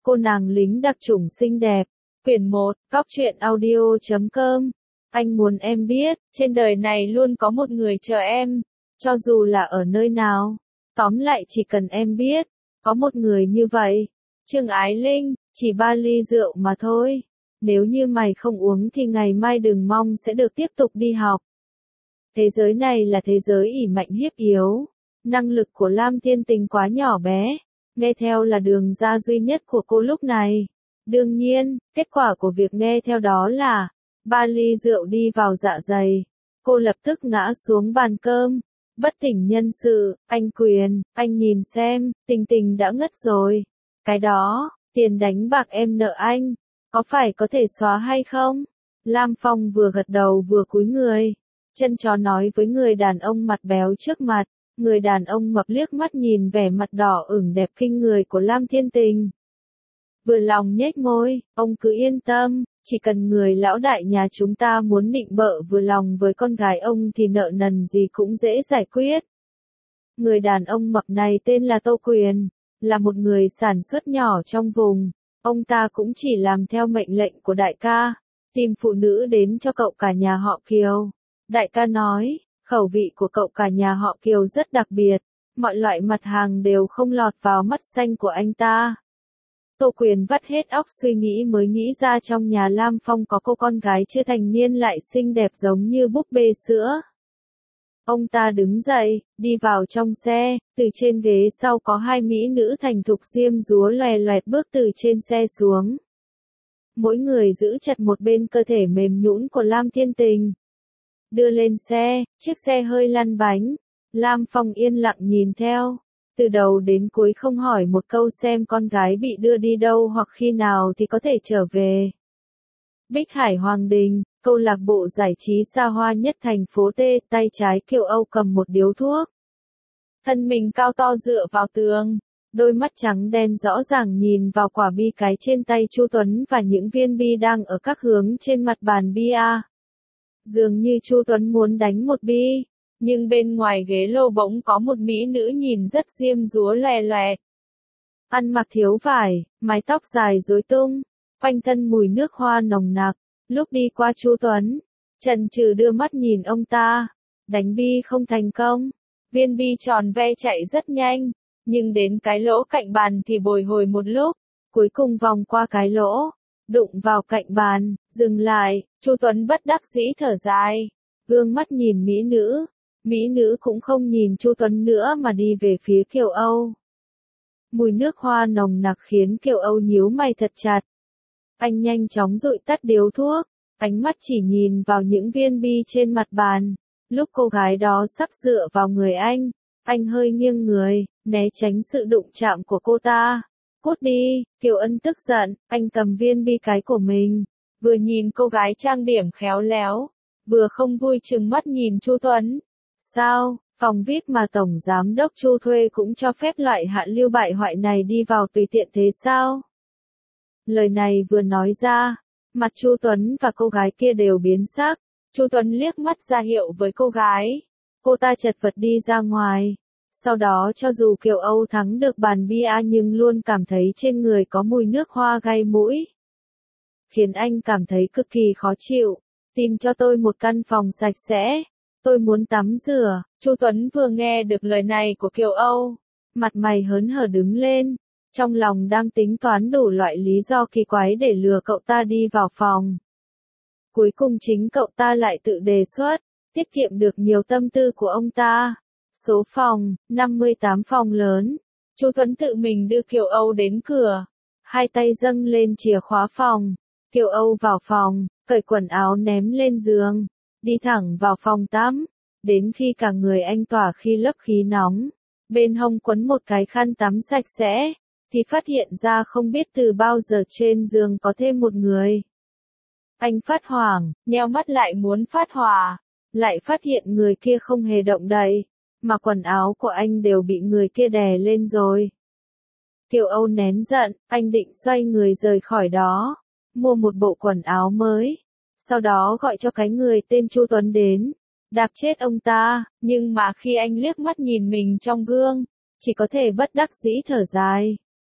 Cô nàng lính đặc chủng xinh đẹp. Quyển 1, Cóc truyện audio.com. Anh muốn em biết, trên đời này luôn có một người chờ em, cho dù là ở nơi nào. Tóm lại chỉ cần em biết, có một người như vậy. Trương Ái Linh, chỉ 3 ly rượu mà thôi. Nếu như mày không uống thì ngày mai đừng mong sẽ được tiếp tục đi học. Thế giới này là thế giới ỷ mạnh hiếp yếu. Năng lực của Lam Thiên Tình quá nhỏ bé. Nghe theo là đường ra duy nhất của cô lúc này. Đương nhiên, kết quả của việc nghe theo đó là 3 ly rượu đi vào dạ dày. Cô lập tức ngã xuống bàn cơm. Bất tỉnh nhân sự, anh Quyền, anh nhìn xem, Tình Tình đã ngất rồi. Cái đó, tiền đánh bạc em nợ anh, có phải có thể xóa hay không? Lam Phong vừa gật đầu vừa cúi người. Chân chó nói với người đàn ông mặt béo trước mặt. Người đàn ông mập liếc mắt nhìn vẻ mặt đỏ ửng đẹp kinh người của Lam Thiên Tình. Vừa lòng nhếch môi, ông cứ yên tâm, chỉ cần người lão đại nhà chúng ta muốn nịnh bợ vừa lòng với con gái ông thì nợ nần gì cũng dễ giải quyết. Người đàn ông mập này tên là Tô Quyền, là một người sản xuất nhỏ trong vùng. Ông ta cũng chỉ làm theo mệnh lệnh của đại ca, tìm phụ nữ đến cho cậu cả nhà họ Kiều. Đại ca nói, khẩu vị của cậu cả nhà họ Kiều rất đặc biệt, mọi loại mặt hàng đều không lọt vào mắt xanh của anh ta. Tô Quyền vắt hết óc suy nghĩ mới nghĩ ra trong nhà Lam Phong có cô con gái chưa thành niên lại xinh đẹp giống như búp bê sữa. Ông ta đứng dậy, đi vào trong xe, từ trên ghế sau có 2 mỹ nữ thành thục diêm dúa loè loẹt bước từ trên xe xuống. Mỗi người giữ chặt một bên cơ thể mềm nhũn của Lam Thiên Tình. Đưa lên xe, chiếc xe hơi lăn bánh. Lam Phong yên lặng nhìn theo. Từ đầu đến cuối không hỏi một câu xem con gái bị đưa đi đâu hoặc khi nào thì có thể trở về. Bích Hải Hoàng Đình, câu lạc bộ giải trí xa hoa nhất thành phố T, tay trái Kiều Âu cầm một điếu thuốc. Thân mình cao to dựa vào tường, đôi mắt trắng đen rõ ràng nhìn vào quả bi cái trên tay Chu Tuấn và những viên bi đang ở các hướng trên mặt bàn bia. Dường như Chu Tuấn muốn đánh một bi. Nhưng bên ngoài ghế lô bỗng có một mỹ nữ nhìn rất diêm dúa loè loẹt. Ăn mặc thiếu vải, mái tóc dài rối tung, quanh thân mùi nước hoa nồng nặc. Lúc đi qua Chu Tuấn, chần chừ đưa mắt nhìn ông ta. Đánh bi không thành công. Viên bi tròn ve chạy rất nhanh, nhưng đến cái lỗ cạnh bàn thì bồi hồi một lúc. Cuối cùng vòng qua cái lỗ, đụng vào cạnh bàn, dừng lại. Chu Tuấn bất đắc dĩ thở dài, gương mắt nhìn mỹ nữ. Mỹ nữ cũng không nhìn Chu Tuấn nữa mà đi về phía Kiều Âu. Mùi nước hoa nồng nặc khiến Kiều Âu nhíu mày thật chặt. Anh nhanh chóng dụi tắt điếu thuốc, ánh mắt chỉ nhìn vào những viên bi trên mặt bàn. Lúc cô gái đó sắp dựa vào người anh hơi nghiêng người, né tránh sự đụng chạm của cô ta. Cút đi, Kiều Ân tức giận, anh cầm viên bi cái của mình, vừa nhìn cô gái trang điểm khéo léo, vừa không vui trừng mắt nhìn Chu Tuấn. Sao, phòng VIP mà Tổng Giám đốc Chu thuê cũng cho phép loại hạ lưu bại hoại này đi vào tùy tiện thế sao? Lời này vừa nói ra, mặt Chu Tuấn và cô gái kia đều biến sắc. Chu Tuấn liếc mắt ra hiệu với cô gái. Cô ta chật vật đi ra ngoài. Sau đó cho dù Kiều Âu thắng được bàn bia nhưng luôn cảm thấy trên người có mùi nước hoa gây mũi. Khiến anh cảm thấy cực kỳ khó chịu. Tìm cho tôi một căn phòng sạch sẽ. Tôi muốn tắm rửa. Chu Tuấn vừa nghe được lời này của Kiều Âu, mặt mày hớn hở đứng lên, trong lòng đang tính toán đủ loại lý do kỳ quái để lừa cậu ta đi vào phòng. Cuối cùng chính cậu ta lại tự đề xuất, tiết kiệm được nhiều tâm tư của ông ta. Số phòng, 58 phòng lớn. Chu Tuấn tự mình đưa Kiều Âu đến cửa, hai tay dâng lên chìa khóa phòng. Kiều Âu vào phòng, cởi quần áo ném lên giường, đi thẳng vào phòng tắm, đến khi cả người anh tỏa khí lấp khí nóng, bên hông quấn một cái khăn tắm sạch sẽ, thì phát hiện ra không biết từ bao giờ trên giường có thêm một người. Anh phát hoảng, nheo mắt lại muốn phát hỏa, lại phát hiện người kia không hề động đậy, mà quần áo của anh đều bị người kia đè lên rồi. Kiều Âu nén giận, anh định xoay người rời khỏi đó, mua một bộ quần áo mới. Sau đó gọi cho cái người tên Chu Tuấn đến, đạp chết ông ta, nhưng mà khi anh liếc mắt nhìn mình trong gương, chỉ có thể bất đắc dĩ thở dài.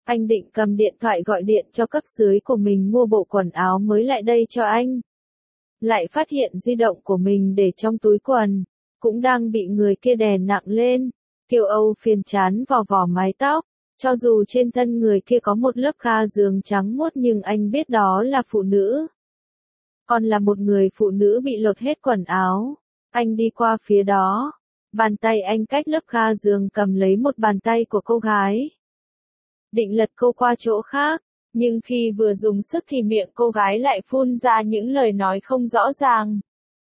Anh định cầm điện thoại gọi điện cho cấp dưới của mình mua bộ quần áo mới lại đây cho anh. Lại phát hiện di động của mình để trong túi quần, cũng đang bị người kia đè nặng lên. Kiều Âu phiền chán vò vò mái tóc, cho dù trên thân người kia có một lớp ga giường trắng muốt nhưng anh biết đó là phụ nữ. Còn là một người phụ nữ bị lột hết quần áo. Anh đi qua phía đó, bàn tay anh cách lớp ga giường cầm lấy một bàn tay của cô gái. Định lật cô qua chỗ khác, nhưng khi vừa dùng sức thì miệng cô gái lại phun ra những lời nói không rõ ràng.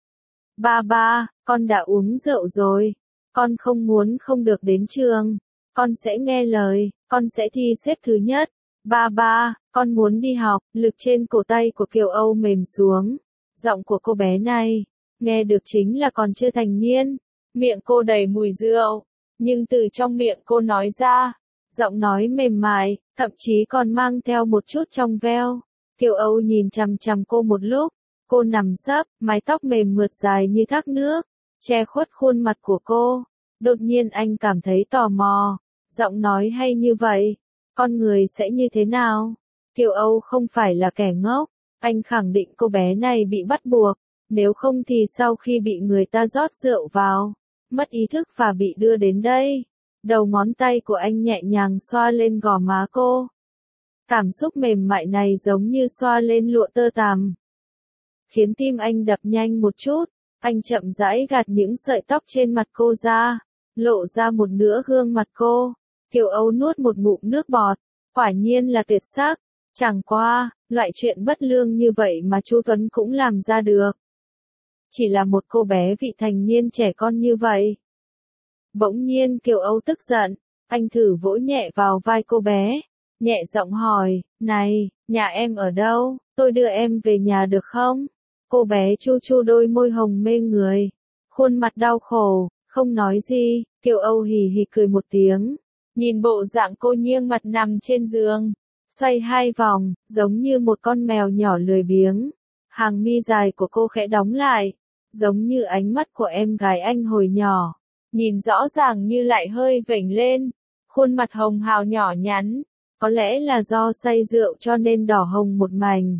Ba, con đã uống rượu rồi. Con không được đến trường. Con sẽ nghe lời, con sẽ thi xếp thứ nhất. Ba, con muốn đi học. Lực trên cổ tay của Kiều Âu mềm xuống. Giọng của cô bé này, nghe được chính là còn chưa thành niên. Miệng cô đầy mùi rượu, nhưng từ trong miệng cô nói ra, giọng nói mềm mại, thậm chí còn mang theo một chút trong veo. Kiều Âu nhìn chằm chằm cô một lúc, cô nằm sấp, mái tóc mềm mượt dài như thác nước, che khuất khuôn mặt của cô. Đột nhiên anh cảm thấy tò mò, giọng nói hay như vậy, con người sẽ như thế nào? Kiều Âu không phải là kẻ ngốc, anh khẳng định cô bé này bị bắt buộc, nếu không thì sau khi bị người ta rót rượu vào, mất ý thức và bị đưa đến đây. Đầu ngón tay của anh nhẹ nhàng xoa lên gò má cô. Cảm xúc mềm mại này giống như xoa lên lụa tơ tằm, khiến tim anh đập nhanh một chút. Anh chậm rãi gạt những sợi tóc trên mặt cô ra, lộ ra một nửa gương mặt cô. Kiều Âu nuốt một ngụm nước bọt, quả nhiên là tuyệt sắc. Chẳng qua, loại chuyện bất lương như vậy mà chú Tuấn cũng làm ra được. Chỉ là một cô bé vị thành niên trẻ con như vậy. Bỗng nhiên Kiều Âu tức giận, anh thử vỗ nhẹ vào vai cô bé, nhẹ giọng hỏi, này, nhà em ở đâu, tôi đưa em về nhà được không? Cô bé chu chu đôi môi hồng mê người, khuôn mặt đau khổ, không nói gì. Kiều Âu hì hì cười một tiếng, nhìn bộ dạng cô nghiêng mặt nằm trên giường, xoay hai vòng, giống như một con mèo nhỏ lười biếng. Hàng mi dài của cô khẽ đóng lại, giống như ánh mắt của em gái anh hồi nhỏ, nhìn rõ ràng như lại hơi vểnh lên, khuôn mặt hồng hào nhỏ nhắn, có lẽ là do say rượu cho nên đỏ hồng một mảnh.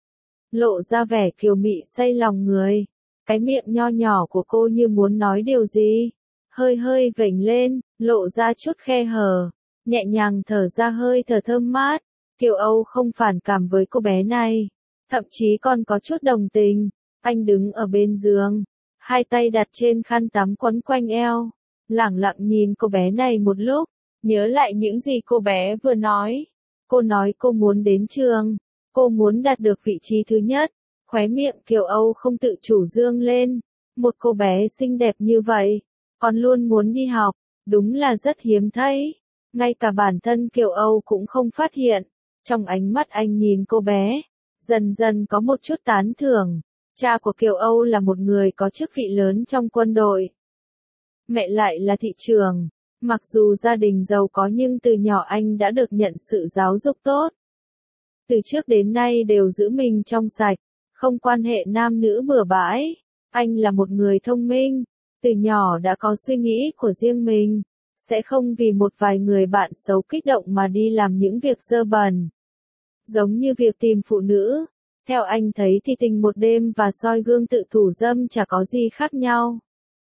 Lộ ra vẻ kiều mị say lòng người, cái miệng nho nhỏ của cô như muốn nói điều gì, hơi vểnh lên, lộ ra chút khe hở, nhẹ nhàng thở ra hơi thở thơm mát. Kiều Âu không phản cảm với cô bé này, thậm chí còn có chút đồng tình. Anh đứng ở bên giường, hai tay đặt trên khăn tắm quấn quanh eo, lẳng lặng nhìn cô bé này một lúc, nhớ lại những gì cô bé vừa nói. Cô nói cô muốn đến trường, cô muốn đạt được vị trí thứ nhất. Khóe miệng Kiều Âu không tự chủ dương lên, một cô bé xinh đẹp như vậy, còn luôn muốn đi học, đúng là rất hiếm thấy. Ngay cả bản thân Kiều Âu cũng không phát hiện. Trong ánh mắt anh nhìn cô bé, dần dần có một chút tán thưởng. Cha của Kiều Âu là một người có chức vị lớn trong quân đội. Mẹ lại là thị trưởng. Mặc dù gia đình giàu có nhưng từ nhỏ anh đã được nhận sự giáo dục tốt. Từ trước đến nay đều giữ mình trong sạch, không quan hệ nam nữ bừa bãi. Anh là một người thông minh, từ nhỏ đã có suy nghĩ của riêng mình, sẽ không vì một vài người bạn xấu kích động mà đi làm những việc dơ bẩn. Giống như việc tìm phụ nữ, theo anh thấy thì tình một đêm và soi gương tự thủ dâm chả có gì khác nhau.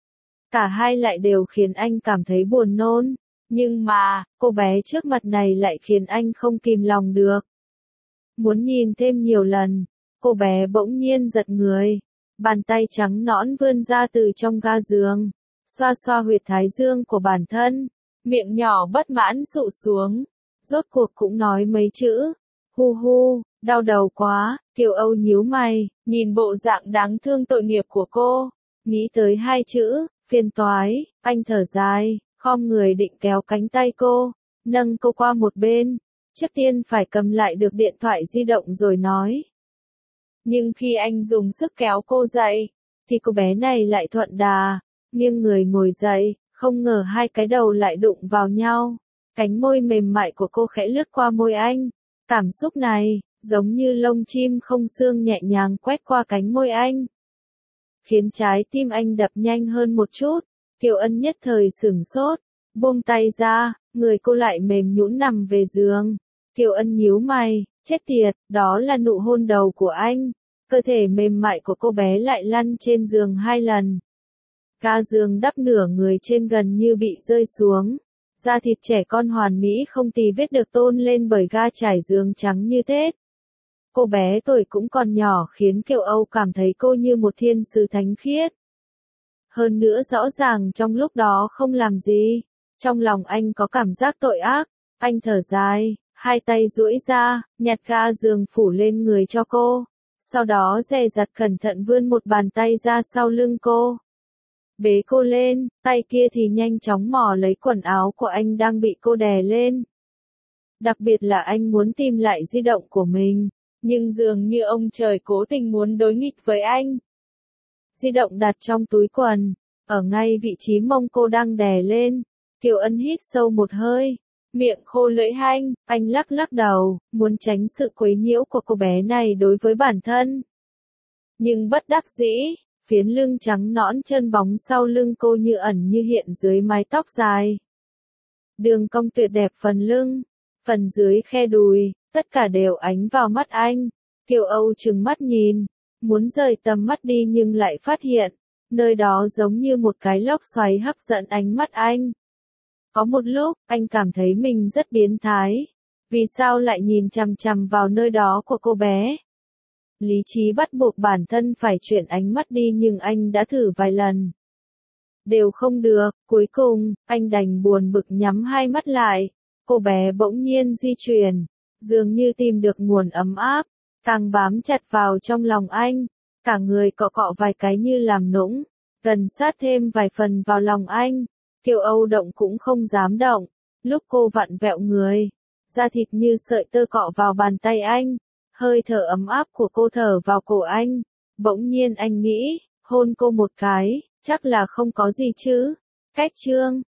Cả hai lại đều khiến anh cảm thấy buồn nôn, nhưng mà, cô bé trước mặt này lại khiến anh không kìm lòng được. Muốn nhìn thêm nhiều lần, cô bé bỗng nhiên giật người, bàn tay trắng nõn vươn ra từ trong ga giường, xoa xoa huyệt thái dương của bản thân, miệng nhỏ bất mãn sụ xuống, rốt cuộc cũng nói mấy chữ, hu hu, đau đầu quá. Kiều Âu nhíu mày, nhìn bộ dạng đáng thương tội nghiệp của cô, nghĩ tới hai chữ, phiền toái, anh thở dài, khom người định kéo cánh tay cô, nâng cô qua một bên, trước tiên phải cầm lại được điện thoại di động rồi nói. Nhưng khi anh dùng sức kéo cô dậy, thì cô bé này lại thuận đà, nghiêng người ngồi dậy, không ngờ hai cái đầu lại đụng vào nhau, cánh môi mềm mại của cô khẽ lướt qua môi anh, cảm xúc này, giống như lông chim không xương nhẹ nhàng quét qua cánh môi anh, khiến trái tim anh đập nhanh hơn một chút. Kiều Ân nhất thời sửng sốt, buông tay ra, người cô lại mềm nhũn nằm về giường. Kiều Ân nhíu mày, chết tiệt, đó là nụ hôn đầu của anh. Cơ thể mềm mại của cô bé lại lăn trên giường 2 lần. Ga giường đắp nửa người trên gần như bị rơi xuống. Da thịt trẻ con hoàn mỹ không tì vết được tôn lên bởi ga trải giường trắng như Tết. Cô bé tuổi cũng còn nhỏ khiến Kiều Âu cảm thấy cô như một thiên sứ thánh khiết. Hơn nữa rõ ràng trong lúc đó không làm gì. Trong lòng anh có cảm giác tội ác. Anh thở dài, hai tay duỗi ra, nhặt ga giường phủ lên người cho cô. Sau đó dè dặt cẩn thận vươn một bàn tay ra sau lưng cô. Bế cô lên, tay kia thì nhanh chóng mò lấy quần áo của anh đang bị cô đè lên. Đặc biệt là anh muốn tìm lại di động của mình, nhưng dường như ông trời cố tình muốn đối nghịch với anh. Di động đặt trong túi quần, ở ngay vị trí mông cô đang đè lên. Kiều Ân hít sâu một hơi, miệng khô lưỡi hanh, anh lắc lắc đầu, muốn tránh sự quấy nhiễu của cô bé này đối với bản thân. Nhưng bất đắc dĩ, phiến lưng trắng nõn chân bóng sau lưng cô như ẩn như hiện dưới mái tóc dài. Đường cong tuyệt đẹp phần lưng, phần dưới khe đùi, tất cả đều ánh vào mắt anh. Kiều Âu trừng mắt nhìn, muốn rời tầm mắt đi nhưng lại phát hiện, nơi đó giống như một cái lốc xoáy hấp dẫn ánh mắt anh. Có một lúc, anh cảm thấy mình rất biến thái. Vì sao lại nhìn chằm chằm vào nơi đó của cô bé? Lý trí bắt buộc bản thân phải chuyển ánh mắt đi nhưng anh đã thử vài lần. Đều không được, cuối cùng, anh đành buồn bực nhắm hai mắt lại. Cô bé bỗng nhiên di chuyển, dường như tìm được nguồn ấm áp, càng bám chặt vào trong lòng anh. Cả người cọ cọ vài cái như làm nũng, gần sát thêm vài phần vào lòng anh. Kiều Âu động cũng không dám động, lúc cô vặn vẹo người, da thịt như sợi tơ cọ vào bàn tay anh, hơi thở ấm áp của cô thở vào cổ anh, bỗng nhiên anh nghĩ, hôn cô một cái, chắc là không có gì chứ. Cách chương